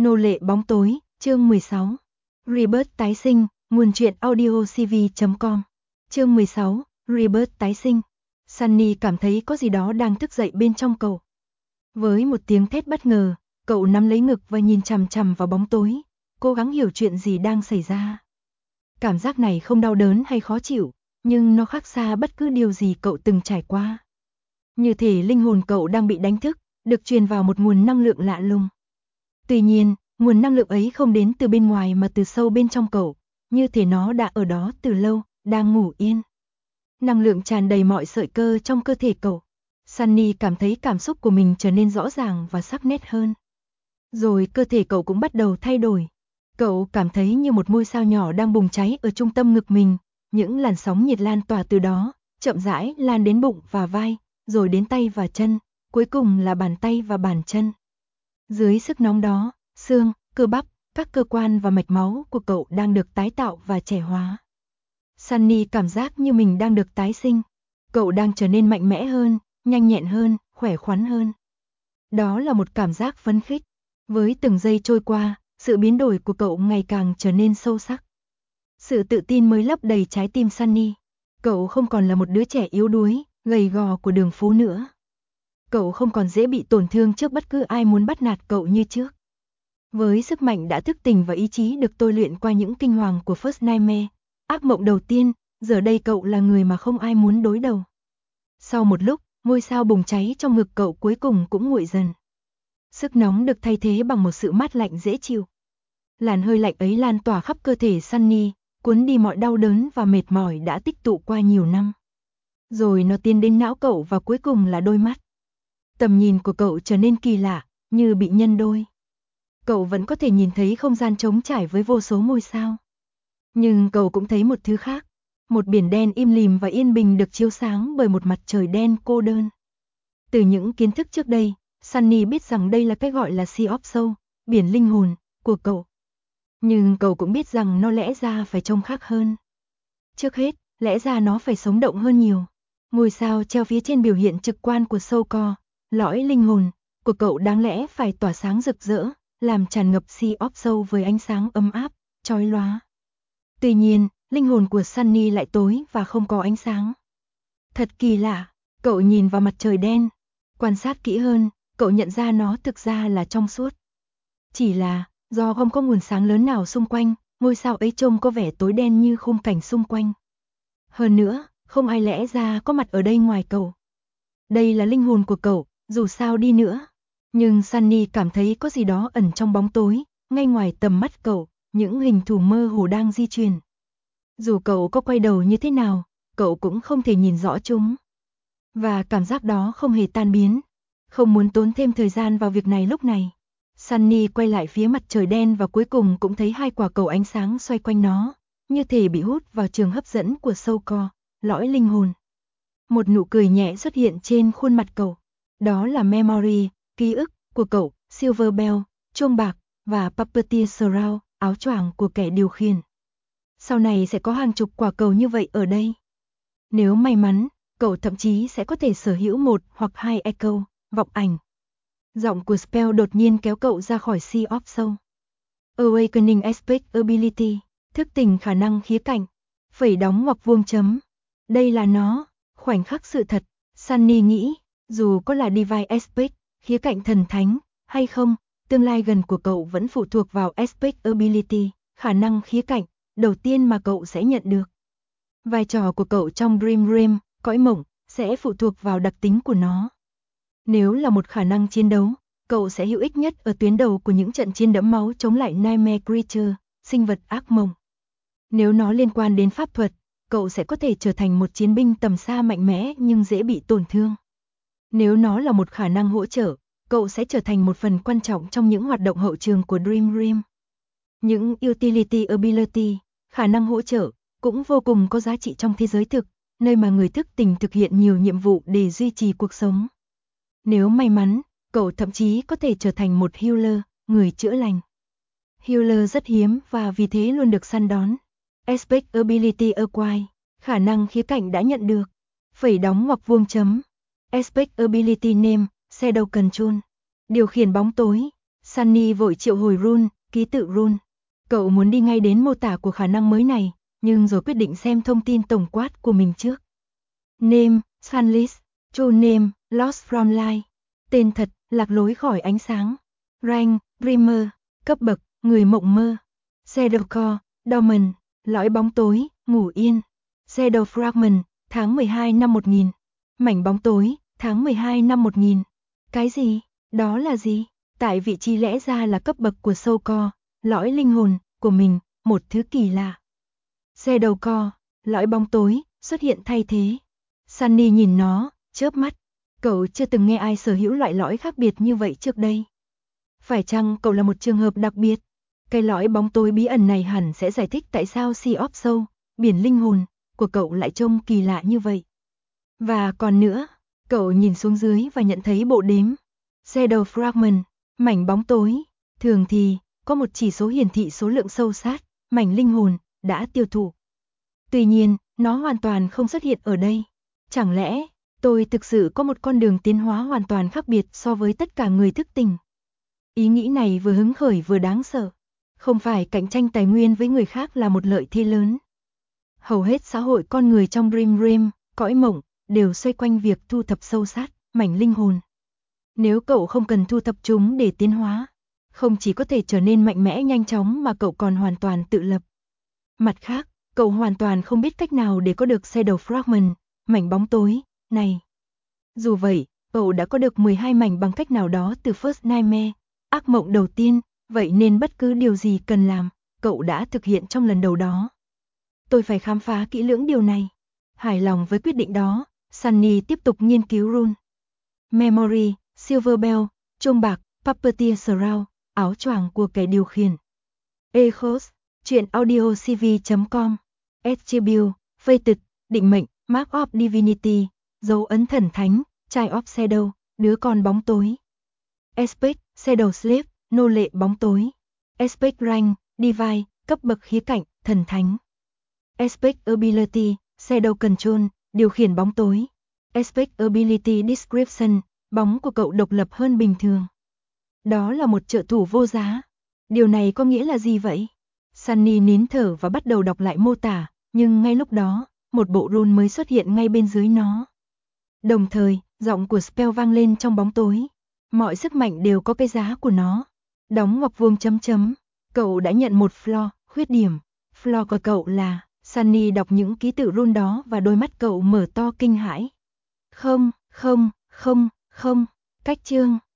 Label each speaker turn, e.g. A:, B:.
A: Nô lệ bóng tối, chương 16. Rebirth tái sinh, nguồn truyện audiocv.com. Chương 16, Rebirth tái sinh. Sunny cảm thấy có gì đó đang thức dậy bên trong cậu. Với một tiếng thét bất ngờ, cậu nắm lấy ngực và nhìn chằm chằm vào bóng tối, cố gắng hiểu chuyện gì đang xảy ra. Cảm giác này không đau đớn hay khó chịu, nhưng nó khác xa bất cứ điều gì cậu từng trải qua. Như thể linh hồn cậu đang bị đánh thức, được truyền vào một nguồn năng lượng lạ lùng. Tuy nhiên, nguồn năng lượng ấy không đến từ bên ngoài mà từ sâu bên trong cậu, như thể nó đã ở đó từ lâu, đang ngủ yên. Năng lượng tràn đầy mọi sợi cơ trong cơ thể cậu. Sunny cảm thấy cảm xúc của mình trở nên rõ ràng và sắc nét hơn. Rồi cơ thể cậu cũng bắt đầu thay đổi. Cậu cảm thấy như một ngôi sao nhỏ đang bùng cháy ở trung tâm ngực mình, những làn sóng nhiệt lan tỏa từ đó, chậm rãi lan đến bụng và vai, rồi đến tay và chân, cuối cùng là bàn tay và bàn chân. Dưới sức nóng đó, xương, cơ bắp, các cơ quan và mạch máu của cậu đang được tái tạo và trẻ hóa. Sunny cảm giác như mình đang được tái sinh. Cậu đang trở nên mạnh mẽ hơn, nhanh nhẹn hơn, khỏe khoắn hơn. Đó là một cảm giác phấn khích. Với từng giây trôi qua, sự biến đổi của cậu ngày càng trở nên sâu sắc. Sự tự tin mới lấp đầy trái tim Sunny. Cậu không còn là một đứa trẻ yếu đuối, gầy gò của đường phố nữa. Cậu không còn dễ bị tổn thương trước bất cứ ai muốn bắt nạt cậu như trước. Với sức mạnh đã thức tỉnh và ý chí được tôi luyện qua những kinh hoàng của First Nightmare, ác mộng đầu tiên, giờ đây cậu là người mà không ai muốn đối đầu. Sau một lúc, ngôi sao bùng cháy trong ngực cậu cuối cùng cũng nguội dần. Sức nóng được thay thế bằng một sự mát lạnh dễ chịu. Làn hơi lạnh ấy lan tỏa khắp cơ thể Sunny, cuốn đi mọi đau đớn và mệt mỏi đã tích tụ qua nhiều năm. Rồi nó tiến đến não cậu và cuối cùng là đôi mắt. Tầm nhìn của cậu trở nên kỳ lạ, như bị nhân đôi. Cậu vẫn có thể nhìn thấy không gian trống trải với vô số ngôi sao. Nhưng cậu cũng thấy một thứ khác. Một biển đen im lìm và yên bình được chiếu sáng bởi một mặt trời đen cô đơn. Từ những kiến thức trước đây, Sunny biết rằng đây là cái gọi là Sea of Soul, biển linh hồn, của cậu. Nhưng cậu cũng biết rằng nó lẽ ra phải trông khác hơn. Trước hết, lẽ ra nó phải sống động hơn nhiều. Ngôi sao treo phía trên biểu hiện trực quan của Soul Core, lõi linh hồn, của cậu đáng lẽ phải tỏa sáng rực rỡ, làm tràn ngập Sea of Soul với ánh sáng ấm áp, chói lóa. Tuy nhiên, linh hồn của Sunny lại tối và không có ánh sáng. Thật kỳ lạ, cậu nhìn vào mặt trời đen. Quan sát kỹ hơn, cậu nhận ra nó thực ra là trong suốt. Chỉ là, do không có nguồn sáng lớn nào xung quanh, ngôi sao ấy trông có vẻ tối đen như khung cảnh xung quanh. Hơn nữa, không ai lẽ ra có mặt ở đây ngoài cậu. Đây là linh hồn của cậu, dù sao đi nữa. Nhưng Sunny cảm thấy có gì đó ẩn trong bóng tối, ngay ngoài tầm mắt cậu, những hình thù mơ hồ đang di chuyển. Dù cậu có quay đầu như thế nào, cậu cũng không thể nhìn rõ chúng. Và cảm giác đó không hề tan biến. Không muốn tốn thêm thời gian vào việc này lúc này. Sunny quay lại phía mặt trời đen và cuối cùng cũng thấy hai quả cầu ánh sáng xoay quanh nó, như thể bị hút vào trường hấp dẫn của Soul Core, lõi linh hồn. Một nụ cười nhẹ xuất hiện trên khuôn mặt cậu. Đó là Memory, ký ức, của cậu, Silver Bell, chuông bạc, và Puppeteer Shroud, áo choàng của kẻ điều khiển. Sau này sẽ có hàng chục quả cầu như vậy ở đây. Nếu may mắn, cậu thậm chí sẽ có thể sở hữu một hoặc hai echo, vọng ảnh. Giọng của Spell đột nhiên kéo cậu ra khỏi Sea of Soul. Awakening Aspect Ability, thức tỉnh khả năng khía cạnh, phẩy đóng ngoặc vuông chấm. Đây là nó, khoảnh khắc sự thật, Sunny nghĩ, dù có là Divine Aspect, khía cạnh thần thánh, hay không, tương lai gần của cậu vẫn phụ thuộc vào Aspect Ability, khả năng khía cạnh, đầu tiên mà cậu sẽ nhận được. Vai trò của cậu trong Dream Realm, cõi mộng, sẽ phụ thuộc vào đặc tính của nó. Nếu là một khả năng chiến đấu, cậu sẽ hữu ích nhất ở tuyến đầu của những trận chiến đẫm máu chống lại Nightmare Creature, sinh vật ác mộng. Nếu nó liên quan đến pháp thuật, cậu sẽ có thể trở thành một chiến binh tầm xa mạnh mẽ nhưng dễ bị tổn thương. Nếu nó là một khả năng hỗ trợ, cậu sẽ trở thành một phần quan trọng trong những hoạt động hậu trường của Dream Realm. Những Utility Ability, khả năng hỗ trợ, cũng vô cùng có giá trị trong thế giới thực, nơi mà người thức tỉnh thực hiện nhiều nhiệm vụ để duy trì cuộc sống. Nếu may mắn, cậu thậm chí có thể trở thành một healer, người chữa lành. Healer rất hiếm và vì thế luôn được săn đón. Aspect Ability Acquired, khả năng khía cạnh đã nhận được. Phẩy đóng ngoặc vuông chấm. Aspect Ability Name, Shadow Control, điều khiển bóng tối. Sunny vội triệu hồi rune, ký tự rune. Cậu muốn đi ngay đến mô tả của khả năng mới này, nhưng rồi quyết định xem thông tin tổng quát của mình trước. Name, Sunless. True name, Lost from light. Tên thật, lạc lối khỏi ánh sáng. Rank, Dreamer. Cấp bậc, người mộng mơ. Shadow Core, Dormant. Lõi bóng tối, ngủ yên. Shadow Fragment, tháng 12 năm 1000. Mảnh bóng tối, tháng 12 năm 1000. Cái gì? Đó là gì? Tại vị trí lẽ ra là cấp bậc của Soul Core, lõi linh hồn của mình, một thứ kỳ lạ. Shadow Core, lõi bóng tối, xuất hiện thay thế. Sunny nhìn nó, chớp mắt. Cậu chưa từng nghe ai sở hữu loại lõi khác biệt như vậy trước đây. Phải chăng cậu là một trường hợp đặc biệt? Cái lõi bóng tối bí ẩn này hẳn sẽ giải thích tại sao Sea of Soul, biển linh hồn, của cậu lại trông kỳ lạ như vậy. Và còn nữa, cậu nhìn xuống dưới và nhận thấy bộ đếm. Shadow Fragment, mảnh bóng tối. Thường thì, có một chỉ số hiển thị số lượng sâu sát, mảnh linh hồn, đã tiêu thụ. Tuy nhiên, nó hoàn toàn không xuất hiện ở đây. Chẳng lẽ, tôi thực sự có một con đường tiến hóa hoàn toàn khác biệt so với tất cả người thức tỉnh? Ý nghĩ này vừa hứng khởi vừa đáng sợ. Không phải cạnh tranh tài nguyên với người khác là một lợi thế lớn. Hầu hết xã hội con người trong Dream Realm, cõi mộng, đều xoay quanh việc thu thập sâu sát, mảnh linh hồn. Nếu cậu không cần thu thập chúng để tiến hóa, không chỉ có thể trở nên mạnh mẽ nhanh chóng mà cậu còn hoàn toàn tự lập. Mặt khác, cậu hoàn toàn không biết cách nào để có được Shadow Fragment, mảnh bóng tối, này. Dù vậy, cậu đã có được 12 mảnh bằng cách nào đó từ First Nightmare, ác mộng đầu tiên, vậy nên bất cứ điều gì cần làm, cậu đã thực hiện trong lần đầu đó. Tôi phải khám phá kỹ lưỡng điều này. Hài lòng với quyết định đó, Sunny tiếp tục nghiên cứu rune. Memory, Silver Bell, chuông bạc, Puppeteer Shroud, áo choàng của kẻ điều khiển. Echos, truyện audiocv.com, Attribute, Fated, định mệnh, Mark of Divinity, dấu ấn thần thánh, Child of Shadow, đứa con bóng tối. Aspect, Shadow Slave, nô lệ bóng tối. Aspect Rank, Divine, cấp bậc khía cạnh, thần thánh. Aspect Ability, Shadow Control, điều khiển bóng tối. Aspect Ability Description, bóng của cậu độc lập hơn bình thường. Đó là một trợ thủ vô giá. Điều này có nghĩa là gì vậy? Sunny nín thở và bắt đầu đọc lại mô tả, nhưng ngay lúc đó, một bộ rune mới xuất hiện ngay bên dưới nó. Đồng thời, giọng của spell vang lên trong bóng tối. Mọi sức mạnh đều có cái giá của nó. Đóng ngoặc vuông chấm chấm. Cậu đã nhận một flaw, khuyết điểm. Flaw của cậu là, Sunny đọc những ký tự rune đó và đôi mắt cậu mở to kinh hãi. Không, cách chương.